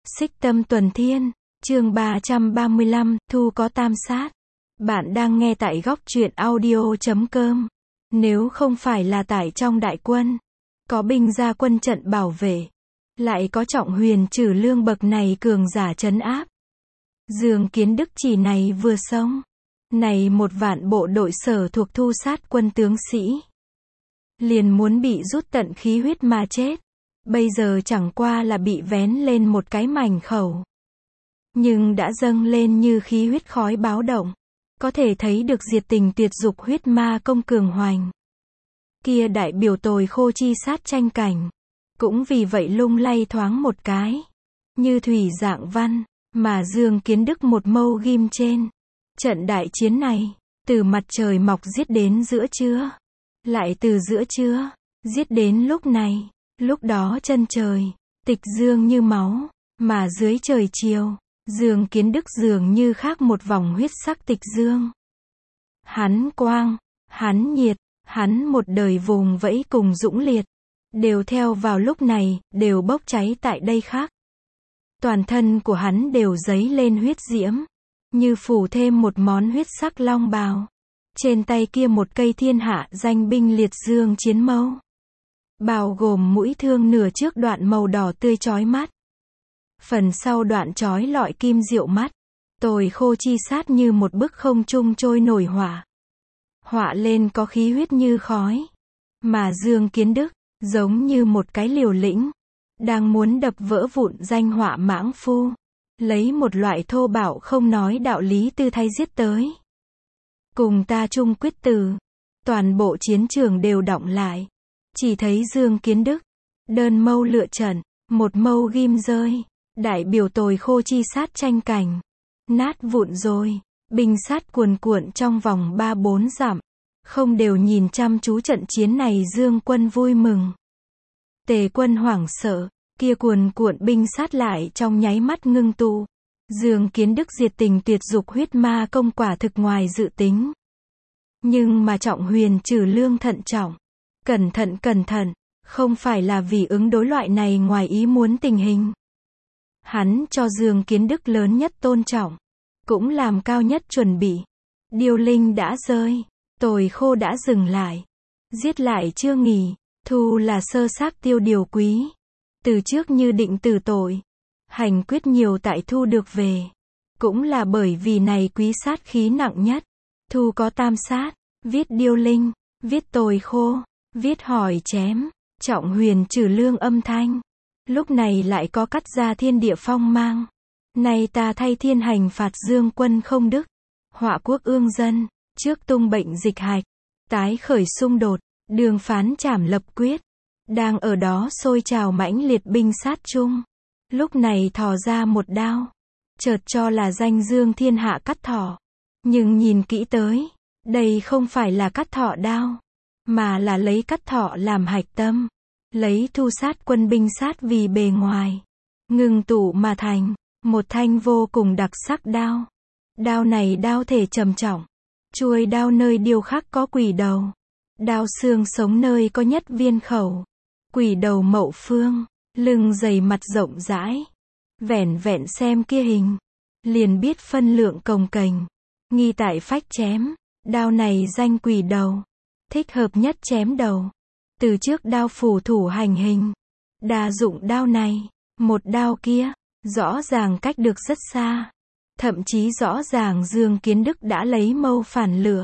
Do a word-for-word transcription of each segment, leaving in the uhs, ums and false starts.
Xích Tâm Tuần Thiên, chương ba trăm ba mươi lăm, Thu có tam sát. Bạn đang nghe tại góc truyện audio chấm com. Nếu không phải là tại trong đại quân, có binh gia quân trận bảo vệ, lại có Trọng Huyền Trử Lương bậc này cường giả trấn áp, Dương Kiến Đức chỉ này vừa xong, này một vạn bộ đội sở thuộc thu sát quân tướng sĩ, liền muốn bị rút tận khí huyết mà chết. Bây giờ chẳng qua là bị vén lên một cái mảnh khẩu, nhưng đã dâng lên như khí huyết khói báo động, có thể thấy được diệt tình tuyệt dục huyết ma công cường hoành. Kia đại biểu tồi khô chi sát tranh cảnh, cũng vì vậy lung lay thoáng một cái, như thủy dạng văn, mà Dương Kiến Đức một mâu ghim trên. Trận đại chiến này, từ mặt trời mọc giết đến giữa trưa, lại từ giữa trưa, giết đến lúc này. Lúc đó chân trời, tịch dương như máu, mà dưới trời chiều, Dương Kiến Đức dường như khác một vòng huyết sắc tịch dương. Hắn quang, hắn nhiệt, hắn một đời vùng vẫy cùng dũng liệt, đều theo vào lúc này, đều bốc cháy tại đây khác. Toàn thân của hắn đều dấy lên huyết diễm, như phủ thêm một món huyết sắc long bào. Trên tay kia một cây thiên hạ danh binh liệt dương chiến mâu, bao gồm mũi thương nửa trước đoạn màu đỏ tươi chói mắt, phần sau đoạn chói lọi kim diệu mắt, tồi khô chi sát như một bức không trung trôi nổi hỏa. Họa lên có khí huyết như khói, mà Dương Kiến Đức, giống như một cái liều lĩnh, đang muốn đập vỡ vụn danh họa mãng phu, lấy một loại thô bạo không nói đạo lý tư thay giết tới. Cùng ta chung quyết từ, toàn bộ chiến trường đều đọng lại. Chỉ thấy Dương Kiến Đức, đơn mâu lựa trận, một mâu ghim rơi, đại biểu tồi khô chi sát tranh cảnh. Nát vụn rồi, binh sát cuồn cuộn trong vòng ba bốn dặm, không đều nhìn chăm chú trận chiến này. Dương quân vui mừng, Tề quân hoảng sợ, kia cuồn cuộn binh sát lại trong nháy mắt ngưng tụ. Dương Kiến Đức diệt tình tuyệt dục huyết ma công quả thực ngoài dự tính. Nhưng mà Trọng Huyền Trử Lương thận trọng, cẩn thận cẩn thận, không phải là vì ứng đối loại này ngoài ý muốn tình hình. Hắn cho Dương Kiến Đức lớn nhất tôn trọng, cũng làm cao nhất chuẩn bị. Điêu linh đã rơi, tồi khô đã dừng lại, giết lại chưa nghỉ, thu là sơ xác tiêu điều quý. Từ trước như định tử tội, hành quyết nhiều tại thu được về. Cũng là bởi vì này quý sát khí nặng nhất. Thu có tam sát, viết điêu linh, viết tồi khô, viết hỏi chém, Trọng Huyền Trử Lương âm thanh. Lúc này lại có cắt ra thiên địa phong mang. Này ta thay thiên hành phạt Dương quân không đức, họa quốc ương dân, trước tung bệnh dịch hạch, tái khởi xung đột, đường phán trảm lập quyết. Đang ở đó sôi trào mãnh liệt binh sát chung. Lúc này thò ra một đao, chợt cho là danh Dương thiên hạ cắt thỏ. Nhưng nhìn kỹ tới, đây không phải là cắt thỏ đao, mà là lấy cắt thỏ làm hạch tâm, lấy thu sát quân binh sát vì bề ngoài, ngưng tụ mà thành một thanh vô cùng đặc sắc đao. Đao này đao thể trầm trọng, chuôi đao nơi điêu khắc có quỷ đầu, đao xương sống nơi có nhất viên khẩu, quỷ đầu mậu phương, lưng dày mặt rộng rãi. Vẻn vẹn xem kia hình, liền biết phân lượng cồng kềnh, nghi tại phách chém. Đao này danh quỷ đầu, thích hợp nhất chém đầu. Từ trước đao phủ thủ hành hình, đa dụng đao này, một đao kia, rõ ràng cách được rất xa. Thậm chí rõ ràng Dương Kiến Đức đã lấy mâu phản lửa.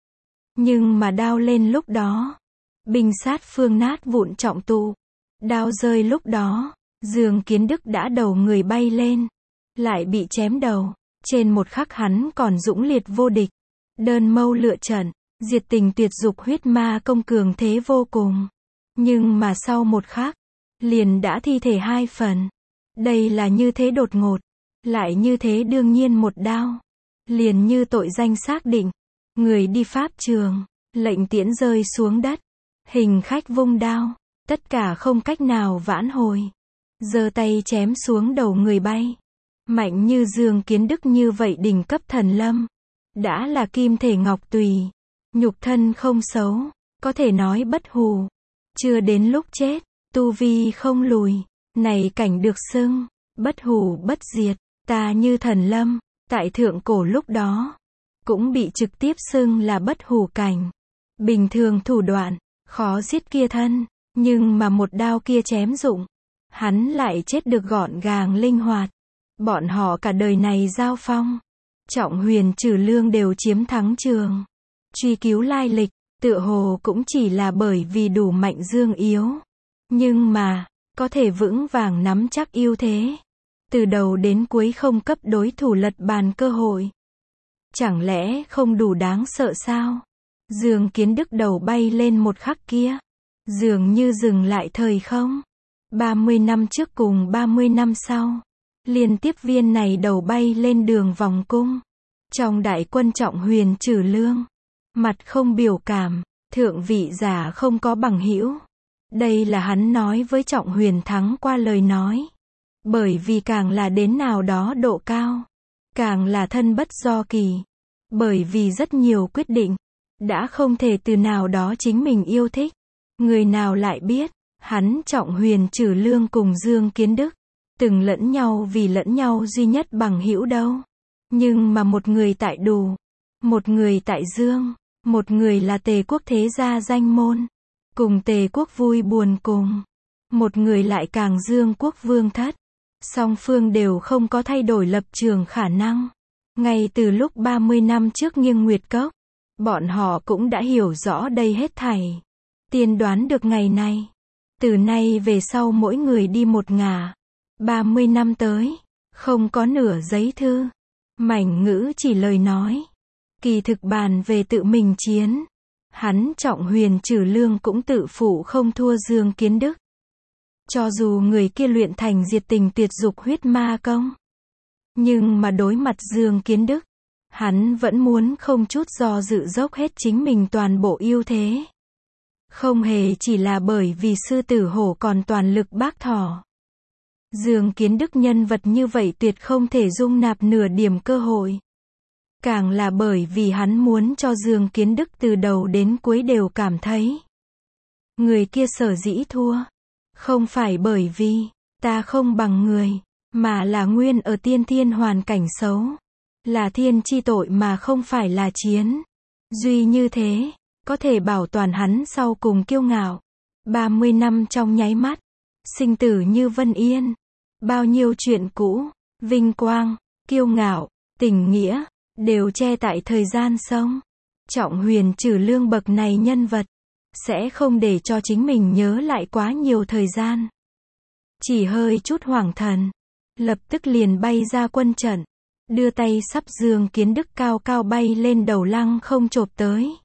Nhưng mà đao lên lúc đó, binh sát phương nát vụn trọng tụ. Đao rơi lúc đó, Dương Kiến Đức đã đầu người bay lên, lại bị chém đầu. Trên một khắc hắn còn dũng liệt vô địch, đơn mâu lựa trận, diệt tình tuyệt dục huyết ma công cường thế vô cùng. Nhưng mà sau một khắc, liền đã thi thể hai phần. Đây là như thế đột ngột, lại như thế đương nhiên một đao, liền như tội danh xác định. Người đi pháp trường, lệnh tiễn rơi xuống đất, hình khách vung đao, tất cả không cách nào vãn hồi. Giơ tay chém xuống đầu người bay. Mạnh như Dương Kiến Đức như vậy đỉnh cấp thần lâm, đã là kim thể ngọc tùy, nhục thân không xấu, có thể nói bất hủ. Chưa đến lúc chết, tu vi không lùi, này cảnh được xưng Bất hủ bất diệt, ta như thần lâm, tại thượng cổ lúc đó, cũng bị trực tiếp xưng là bất hủ cảnh. Bình thường thủ đoạn, khó giết kia thân, nhưng mà một đao kia chém dụng, hắn lại chết được gọn gàng linh hoạt. Bọn họ cả đời này giao phong, Trọng Huyền Trừ Lương đều chiếm thắng trường. Truy cứu lai lịch, tựa hồ cũng chỉ là bởi vì đủ mạnh dương yếu. Nhưng mà, có thể vững vàng nắm chắc ưu thế. Từ đầu đến cuối không cấp đối thủ lật bàn cơ hội. Chẳng lẽ không đủ đáng sợ sao? Dương Kiến Đức đầu bay lên một khắc kia, dường như dừng lại thời không. ba mươi năm trước cùng ba mươi năm sau, liên tiếp viên này đầu bay lên đường vòng cung. Trong đại quân Trọng Huyền Trừ Lương, mặt không biểu cảm, thượng vị giả không có bằng hữu. Đây là hắn nói với Trọng Huyền thắng qua lời nói. Bởi vì càng là đến nào đó độ cao, càng là thân bất do kỳ. Bởi vì rất nhiều quyết định, đã không thể từ nào đó chính mình yêu thích. Người nào lại biết, hắn Trọng Huyền Trừ Lương cùng Dương Kiến Đức, từng lẫn nhau vì lẫn nhau duy nhất bằng hữu đâu. Nhưng mà một người tại Đủ, một người tại Dương, một người là Tề quốc thế gia danh môn, cùng Tề quốc vui buồn cùng. Một người lại càng Dương quốc vương thất. Song phương đều không có thay đổi lập trường khả năng. Ngay từ lúc ba mươi năm trước nghiêng Nguyệt Cốc, bọn họ cũng đã hiểu rõ đây hết thảy. Tiên đoán được ngày này. Từ nay về sau mỗi người đi một ngả. ba mươi năm tới, không có nửa giấy thư. Mảnh ngữ chỉ lời nói. Kỳ thực bàn về tự mình chiến. Hắn Trọng Huyền Trừ Lương cũng tự phụ không thua Dương Kiến Đức. Cho dù người kia luyện thành diệt tình tuyệt dục huyết ma công. Nhưng mà đối mặt Dương Kiến Đức, hắn vẫn muốn không chút do dự dốc hết chính mình toàn bộ ưu thế. Không hề chỉ là bởi vì sư tử hổ còn toàn lực bác thỏ. Dương Kiến Đức nhân vật như vậy tuyệt không thể dung nạp nửa điểm cơ hội. Càng là bởi vì hắn muốn cho Dương Kiến Đức từ đầu đến cuối đều cảm thấy. Người kia sở dĩ thua. Không phải bởi vì, ta không bằng người, mà là nguyên ở tiên thiên hoàn cảnh xấu. Là thiên chi tội mà không phải là chiến. Duy như thế, có thể bảo toàn hắn sau cùng kiêu ngạo. ba mươi năm trong nháy mắt, sinh tử như vân yên. Bao nhiêu chuyện cũ, vinh quang, kiêu ngạo, tình nghĩa, đều che tại thời gian sông. Trọng Huyền Trừ Lương bậc này nhân vật, sẽ không để cho chính mình nhớ lại quá nhiều thời gian. Chỉ hơi chút hoảng thần, lập tức liền bay ra quân trận, đưa tay sắp Dương Kiến Đức cao cao bay lên đầu lăng không chộp tới.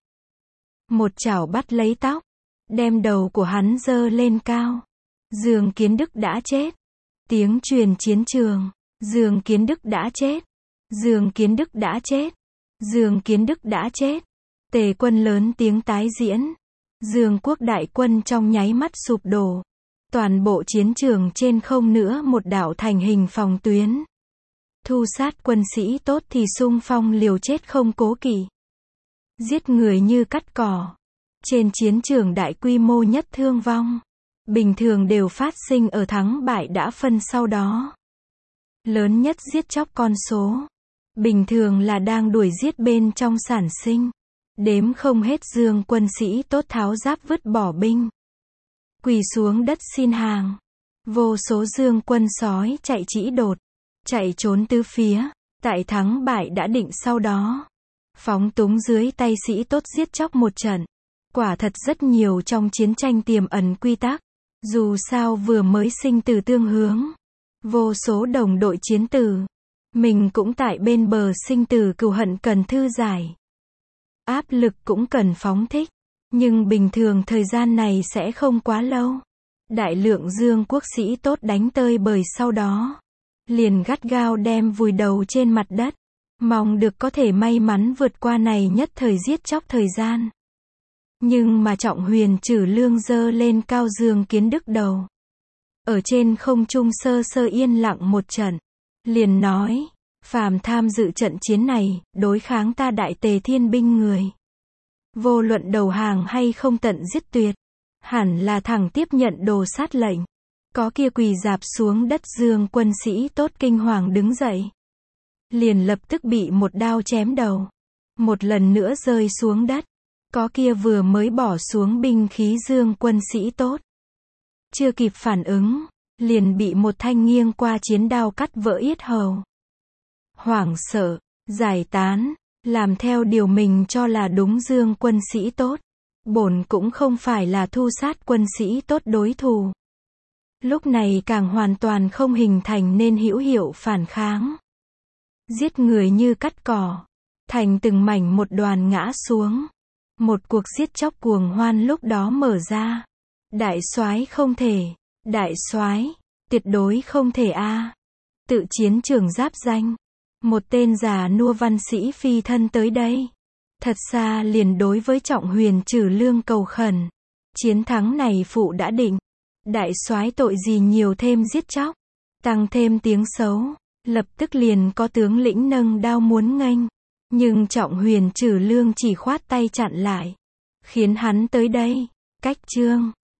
Một chảo bắt lấy tóc, đem đầu của hắn giơ lên cao. Dương Kiến Đức đã chết. Tiếng truyền chiến trường, Dương Kiến Đức đã chết. Dương Kiến Đức đã chết. Dương Kiến Đức đã chết. Tề quân lớn tiếng tái diễn. Dương quốc đại quân trong nháy mắt sụp đổ. Toàn bộ chiến trường trên không nữa một đạo thành hình phòng tuyến. Thu sát quân sĩ tốt thì xung phong liều chết không cố kỵ. Giết người như cắt cỏ. Trên chiến trường đại quy mô nhất thương vong. Bình thường đều phát sinh ở thắng bại đã phân sau đó. Lớn nhất giết chóc con số. Bình thường là đang đuổi giết bên trong sản sinh. Đếm không hết Dương quân sĩ tốt tháo giáp vứt bỏ binh. Quỳ xuống đất xin hàng. Vô số Dương quân sói chạy chỉ đột. Chạy trốn tứ phía. Tại thắng bại đã định sau đó. Phóng túng dưới tay sĩ tốt giết chóc một trận. Quả thật rất nhiều trong chiến tranh tiềm ẩn quy tắc. Dù sao vừa mới sinh tử tương hướng. Vô số đồng đội chiến tử. Mình cũng tại bên bờ sinh tử cừu hận cần thư giải. Áp lực cũng cần phóng thích. Nhưng bình thường thời gian này sẽ không quá lâu. Đại lượng Dương quốc sĩ tốt đánh tơi bời sau đó. Liền gắt gao đem vùi đầu trên mặt đất. Mong được có thể may mắn vượt qua này nhất thời giết chóc thời gian. Nhưng mà Trọng Huyền Trừ Lương giơ lên cao Dương Kiến Đức đầu. Ở trên không trung sơ sơ yên lặng một trận. Liền nói, phàm tham dự trận chiến này, đối kháng ta đại Tề Thiên binh người. Vô luận đầu hàng hay không tận giết tuyệt. Hẳn là thẳng tiếp nhận đồ sát lệnh. Có kia quỳ rạp xuống đất Dương quân sĩ tốt kinh hoàng đứng dậy. Liền lập tức bị một đao chém đầu. Một lần nữa rơi xuống đất. Có kia vừa mới bỏ xuống binh khí Dương quân sĩ tốt. Chưa kịp phản ứng, liền bị một thanh nghiêng qua chiến đao cắt vỡ yết hầu. Hoảng sợ, giải tán, làm theo điều mình cho là đúng Dương quân sĩ tốt. Bổn cũng không phải là thu sát quân sĩ tốt đối thủ. Lúc này càng hoàn toàn không hình thành nên hữu hiệu phản kháng. Giết người như cắt cỏ, thành từng mảnh một đoàn ngã xuống. Một cuộc giết chóc cuồng hoan lúc đó mở ra. Đại soái không thể, đại soái, tuyệt đối không thể a. Tự chiến trường giáp danh, một tên già nua văn sĩ phi thân tới đây. Thật xa liền đối với Trọng Huyền Trử Lương cầu khẩn. Chiến thắng này phụ đã định. Đại soái tội gì nhiều thêm giết chóc, tăng thêm tiếng xấu. Lập tức liền có tướng lĩnh nâng đao muốn nghênh. Nhưng Trọng Huyền Trử Lương chỉ khoát tay chặn lại. Khiến hắn tới đây. Cách chương.